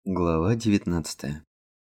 Глава 19.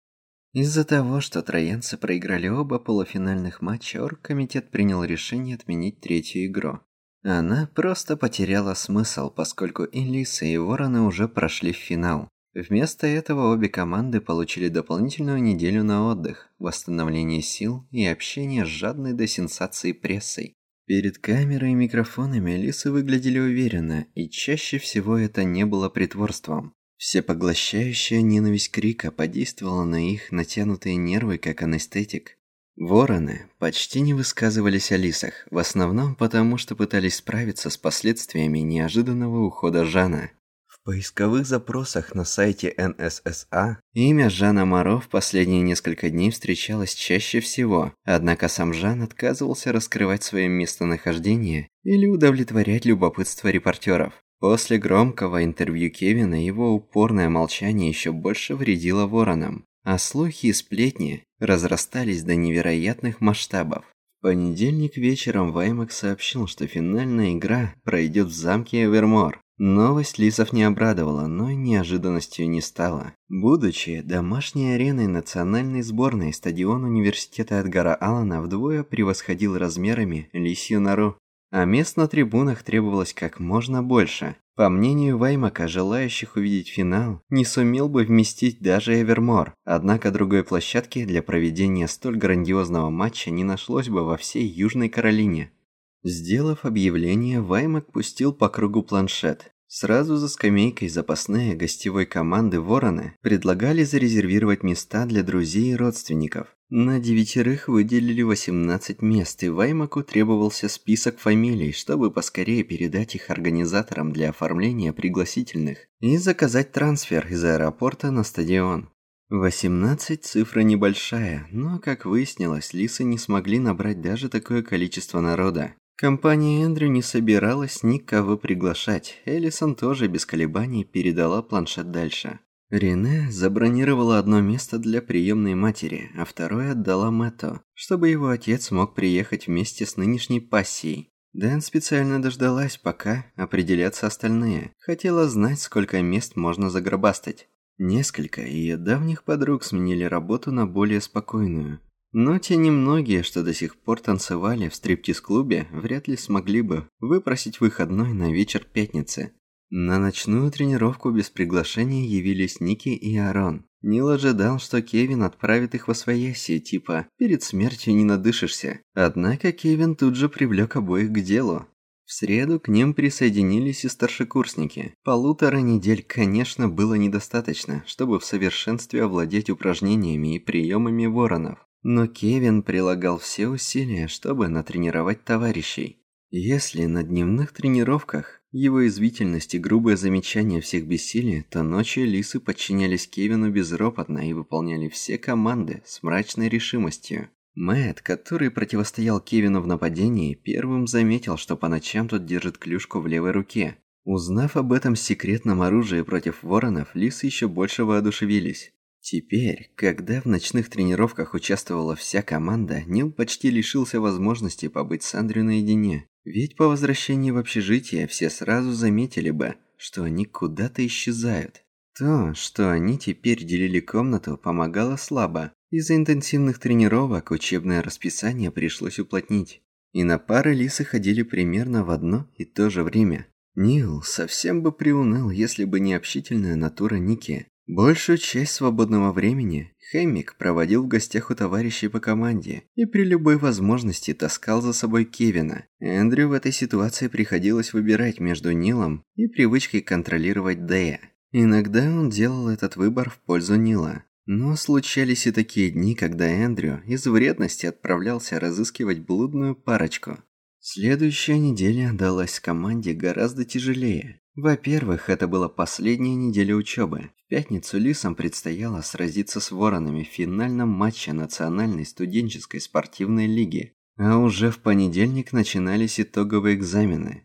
Из-за того, что троянцы проиграли оба полуфинальных матча, оргкомитет принял решение отменить третью игру. Она просто потеряла смысл, поскольку и Лисы, и Вороны уже прошли в финал. Вместо этого обе команды получили дополнительную неделю на отдых, восстановление сил и общение с жадной до сенсаций прессой. Перед камерой и микрофонами Лисы выглядели уверенно, и чаще всего это не было притворством. Всепоглощающая ненависть крика подействовала на их натянутые нервы как анестетик. Вороны почти не высказывались о Лисах, в основном потому, что пытались справиться с последствиями неожиданного ухода Жана. В поисковых запросах на сайте НССА имя Жана Моро в последние несколько дней встречалось чаще всего, однако сам Жан отказывался раскрывать свое местонахождение или удовлетворять любопытство репортеров. После громкого интервью Кевина его упорное молчание еще больше вредило Воронам, а слухи и сплетни разрастались до невероятных масштабов. В понедельник вечером Ваймак сообщил, что финальная игра пройдет в замке Эвермор. Новость Лисов не обрадовала, но и неожиданностью не стала. Будучи домашней ареной национальной сборной, стадион университета Эдгара Аллана вдвое превосходил размерами Лисью нору. А мест на трибунах требовалось как можно больше. По мнению Ваймака, желающих увидеть финал не сумел бы вместить даже Эвермор, однако другой площадки для проведения столь грандиозного матча не нашлось бы во всей Южной Каролине. Сделав объявление, Ваймак пустил по кругу планшет. Сразу за скамейкой запасные гостевой команды «Вороны» предлагали зарезервировать места для друзей и родственников. На 9 выделили 18 мест, и Ваймаку требовался список фамилий, чтобы поскорее передать их организаторам для оформления пригласительных и заказать трансфер из аэропорта на стадион. 18 – цифра небольшая, но, как выяснилось, Лисы не смогли набрать даже такое количество народа. Компания Эндрю не собиралась никого приглашать, Элисон тоже без колебаний передала планшет дальше. Рене забронировала одно место для приемной матери, а второе отдала Мэтту, чтобы его отец мог приехать вместе с нынешней пассией. Дэн специально дождалась, пока определятся остальные. Хотела знать, сколько мест можно загробастать. Несколько ее давних подруг сменили работу на более спокойную. Но те немногие, что до сих пор танцевали в стриптиз-клубе, вряд ли смогли бы выпросить выходной на вечер пятницы. На ночную тренировку без приглашения явились Ники и Арон. Нил ожидал, что Кевин отправит их восвояси, типа «перед смертью не надышишься». Однако Кевин тут же привлек обоих к делу. В среду к ним присоединились и старшекурсники. 1,5 недель, конечно, было недостаточно, чтобы в совершенстве овладеть упражнениями и приемами воронов. Но Кевин прилагал все усилия, чтобы натренировать товарищей. Если на дневных тренировках его язвительность и грубое замечание всех бессили, то ночью Лисы подчинялись Кевину безропотно и выполняли все команды с мрачной решимостью. Мэтт, который противостоял Кевину в нападении, первым заметил, что по ночам тот держит клюшку в левой руке. Узнав об этом секретном оружии против воронов, Лисы еще больше воодушевились. Теперь, когда в ночных тренировках участвовала вся команда, Нил почти лишился возможности побыть с Эндрю наедине. Ведь по возвращении в общежитие все сразу заметили бы, что они куда-то исчезают. То, что они теперь делили комнату, помогало слабо. Из-за интенсивных тренировок учебное расписание пришлось уплотнить. И на пары Лисы ходили примерно в одно и то же время. Нил совсем бы приуныл, если бы не общительная натура Ники. Большую часть свободного времени Хэммик проводил в гостях у товарищей по команде и при любой возможности таскал за собой Кевина. Эндрю в этой ситуации приходилось выбирать между Нилом и привычкой контролировать Дэя. Иногда он делал этот выбор в пользу Нила. Но случались и такие дни, когда Эндрю из вредности отправлялся разыскивать блудную парочку. Следующая неделя далась команде гораздо тяжелее. Во-первых, это была последняя неделя учебы. В пятницу Лисам предстояло сразиться с Воронами в финальном матче Национальной студенческой спортивной лиги. А уже в понедельник начинались итоговые экзамены.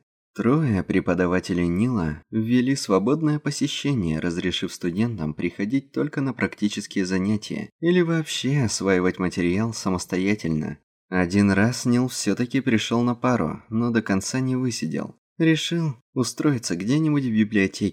3 преподавателей Нила ввели свободное посещение, разрешив студентам приходить только на практические занятия или вообще осваивать материал самостоятельно. Один раз Нил все-таки пришел на пару, но до конца не высидел. Решил устроиться где-нибудь в библиотеке.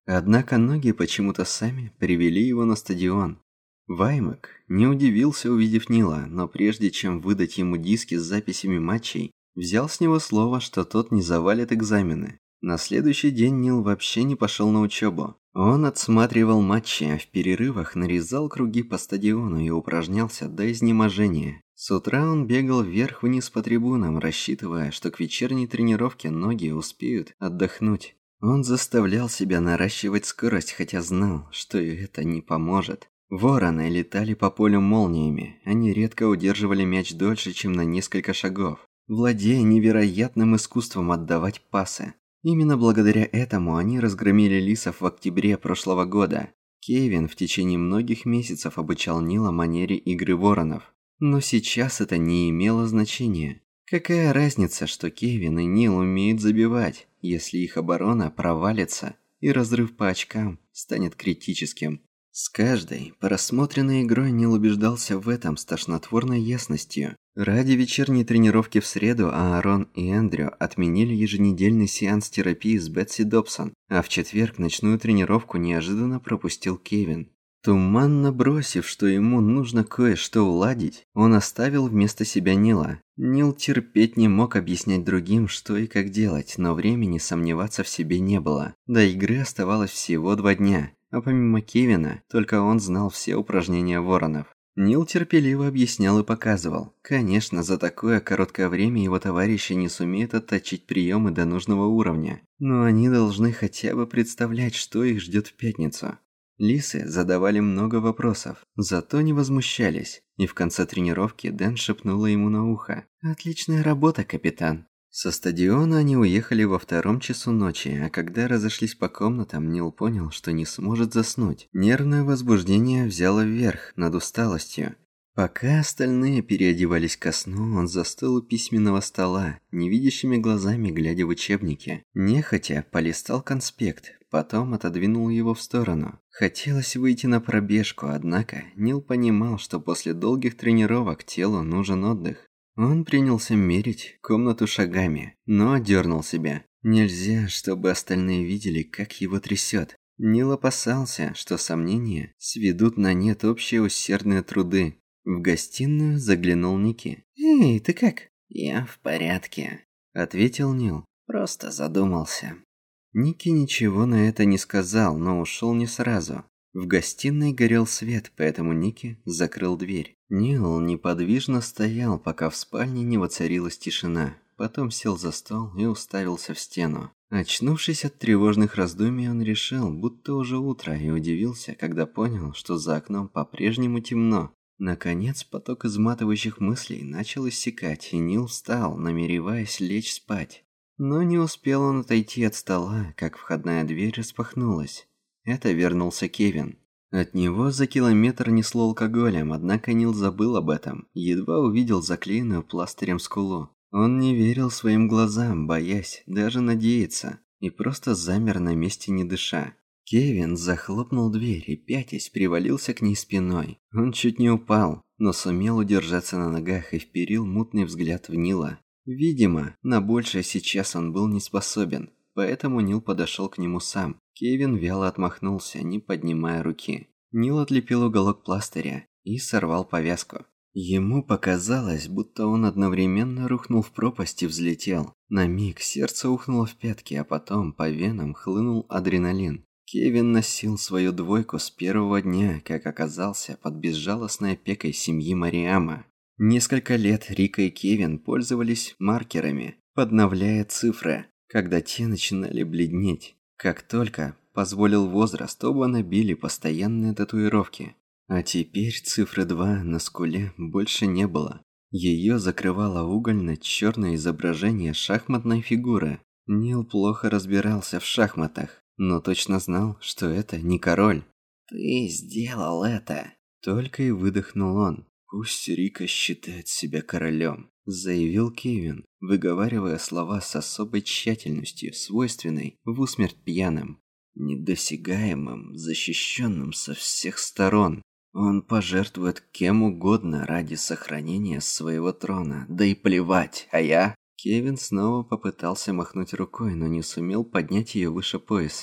Однако ноги почему-то сами привели его на стадион. Ваймак не удивился, увидев Нила, но прежде чем выдать ему диски с записями матчей, взял с него слово, что тот не завалит экзамены. На следующий день Нил вообще не пошел на учебу. Он отсматривал матчи, а в перерывах нарезал круги по стадиону и упражнялся до изнеможения. С утра он бегал вверх-вниз по трибунам, рассчитывая, что к вечерней тренировке ноги успеют отдохнуть. Он заставлял себя наращивать скорость, хотя знал, что и это не поможет. Вороны летали по полю молниями, они редко удерживали мяч дольше, чем на несколько шагов, владея невероятным искусством отдавать пасы. Именно благодаря этому они разгромили лисов в октябре прошлого года. Кевин в течение многих месяцев обучал Нила манере игры воронов. Но сейчас это не имело значения. Какая разница, что Кевин и Нил умеют забивать, если их оборона провалится и разрыв по очкам станет критическим? С каждой просмотренной игрой Нил убеждался в этом с тошнотворной ясностью. Ради вечерней тренировки в среду Аарон и Эндрю отменили еженедельный сеанс терапии с Бетси Добсон, а в четверг ночную тренировку неожиданно пропустил Кевин. Туманно бросив, что ему нужно кое-что уладить, он оставил вместо себя Нила. Нил терпеть не мог объяснять другим, что и как делать, но времени сомневаться в себе не было. До игры оставалось всего 2 дня, а помимо Кевина, только он знал все упражнения воронов. Нил терпеливо объяснял и показывал. Конечно, за такое короткое время его товарищи не сумеют отточить приемы до нужного уровня, но они должны хотя бы представлять, что их ждет в пятницу. Лисы задавали много вопросов, зато не возмущались, и в конце тренировки Дэн шепнула ему на ухо: «Отличная работа, капитан». Со стадиона они уехали во 2 часу ночи, а когда разошлись по комнатам, Нил понял, что не сможет заснуть. Нервное возбуждение взяло вверх над усталостью. Пока остальные переодевались ко сну, он застыл у письменного стола, невидящими глазами глядя в учебники. Нехотя полистал конспект, потом отодвинул его в сторону. Хотелось выйти на пробежку, однако Нил понимал, что после долгих тренировок телу нужен отдых. Он принялся мерить комнату шагами, но одернул себя. Нельзя, чтобы остальные видели, как его трясет. Нил опасался, что сомнения сведут на нет общие усердные труды. В гостиную заглянул Ники. «Эй, ты как?» «Я в порядке», — ответил Нил. «Просто задумался». Ники ничего на это не сказал, но ушел не сразу. В гостиной горел свет, поэтому Ники закрыл дверь. Нил неподвижно стоял, пока в спальне не воцарилась тишина. Потом сел за стол и уставился в стену. Очнувшись от тревожных раздумий, он решил, будто уже утро, и удивился, когда понял, что за окном по-прежнему темно. Наконец, поток изматывающих мыслей начал иссякать, и Нил встал, намереваясь лечь спать. Но не успел он отойти от стола, как входная дверь распахнулась. Это вернулся Кевин. От него за километр несло алкоголем, однако Нил забыл об этом, едва увидел заклеенную пластырем скулу. Он не верил своим глазам, боясь даже надеяться, и просто замер на месте, не дыша. Кевин захлопнул дверь и, пятясь, привалился к ней спиной. Он чуть не упал, но сумел удержаться на ногах и вперил мутный взгляд в Нила. Видимо, на большее сейчас он был не способен, поэтому Нил подошел к нему сам. Кевин вяло отмахнулся, не поднимая руки. Нил отлепил уголок пластыря и сорвал повязку. Ему показалось, будто он одновременно рухнул в пропасть и взлетел. На миг сердце ухнуло в пятки, а потом по венам хлынул адреналин. Кевин носил свою двойку с первого дня, как оказался под безжалостной опекой семьи Мариама. Несколько лет Рика и Кевин пользовались маркерами, подновляя цифры, когда те начинали бледнеть. Как только позволил возраст, оба набили постоянные татуировки. А теперь цифры 2 на скуле больше не было. Ее закрывало угольно-черное изображение шахматной фигуры. Нил плохо разбирался в шахматах, но точно знал, что это не король. «Ты сделал это!» Только и выдохнул он. «Пусть Рика считает себя королем», – заявил Кевин, выговаривая слова с особой тщательностью, свойственной в усмерть пьяным. «Недосягаемым, защищенным со всех сторон. Он пожертвует кем угодно ради сохранения своего трона, да и плевать, а я...» Кевин снова попытался махнуть рукой, но не сумел поднять ее выше пояса.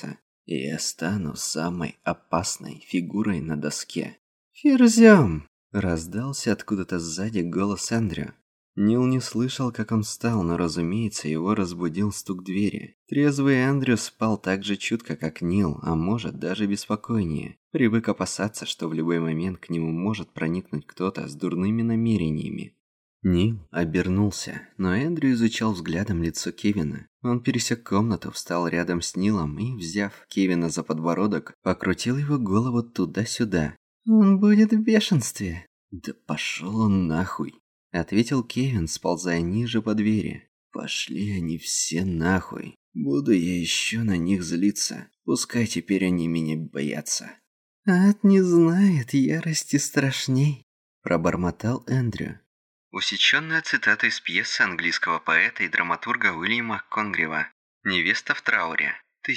и я стану самой опасной фигурой на доске. «Ферзем!» – раздался откуда-то сзади голос Эндрю. Нил не слышал, как он встал, но, разумеется, его разбудил стук двери. Трезвый Эндрю спал так же чутко, как Нил, а может, даже беспокойнее. Привык опасаться, что в любой момент к нему может проникнуть кто-то с дурными намерениями. Нил обернулся, но Эндрю изучал взглядом лицо Кевина. Он пересек комнату, встал рядом с Нилом и, взяв Кевина за подбородок, покрутил его голову туда-сюда. «Он будет в бешенстве!» «Да пошел он нахуй!» — ответил Кевин, сползая ниже по двери. «Пошли они все нахуй. Буду я еще на них злиться. Пускай теперь они меня боятся». «Ад не знает ярости страшней», — пробормотал Эндрю. Усеченная цитата из пьесы английского поэта и драматурга Уильяма Конгрева «Невеста в трауре»,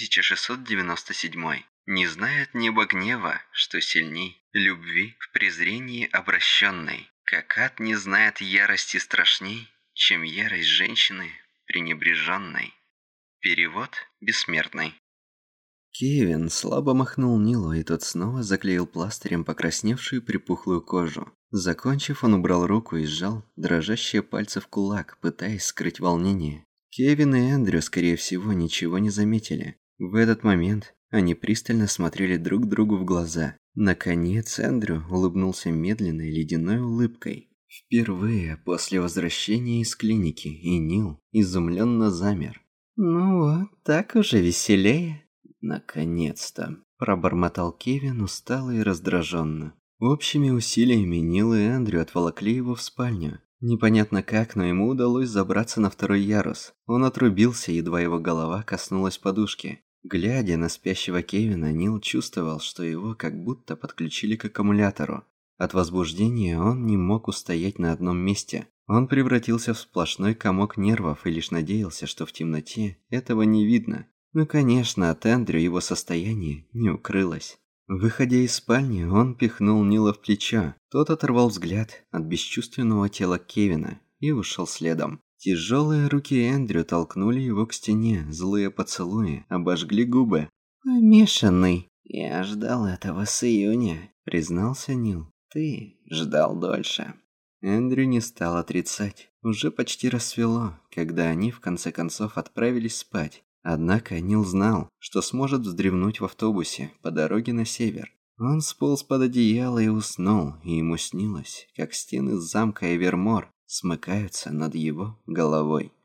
1697. «Не знает небо гнева, что сильней, любви в презрении обращенной, как ад не знает ярости страшней, чем ярость женщины пренебреженной». Перевод бессмертный. Кевин слабо махнул Нилу, и тот снова заклеил пластырем покрасневшую припухлую кожу. Закончив, он убрал руку и сжал дрожащие пальцы в кулак, пытаясь скрыть волнение. Кевин и Эндрю, скорее всего, ничего не заметили. В этот момент они пристально смотрели друг другу в глаза. Наконец Эндрю улыбнулся медленной ледяной улыбкой. Впервые после возвращения из клиники, и Нил изумленно замер. «Ну вот, так уже веселее». «Наконец-то!» – пробормотал Кевин устало и раздраженно. Общими усилиями Нил и Эндрю отволокли его в спальню. Непонятно как, но ему удалось забраться на второй ярус. Он отрубился, едва его голова коснулась подушки. Глядя на спящего Кевина, Нил чувствовал, что его как будто подключили к аккумулятору. От возбуждения он не мог устоять на одном месте. Он превратился в сплошной комок нервов и лишь надеялся, что в темноте этого не видно. Ну, конечно, от Эндрю его состояние не укрылось. Выходя из спальни, он пихнул Нила в плечо. Тот оторвал взгляд от бесчувственного тела Кевина и ушел следом. Тяжелые руки Эндрю толкнули его к стене, злые поцелуи обожгли губы. «Помешанный». «Я ждал этого с июня», — признался Нил. «Ты ждал дольше». Эндрю не стал отрицать. Уже почти рассвело, когда они в конце концов отправились спать. Однако Нил знал, что сможет вздремнуть в автобусе по дороге на север. Он сполз под одеяло и уснул, и ему снилось, как стены замка Эвермор смыкаются над его головой.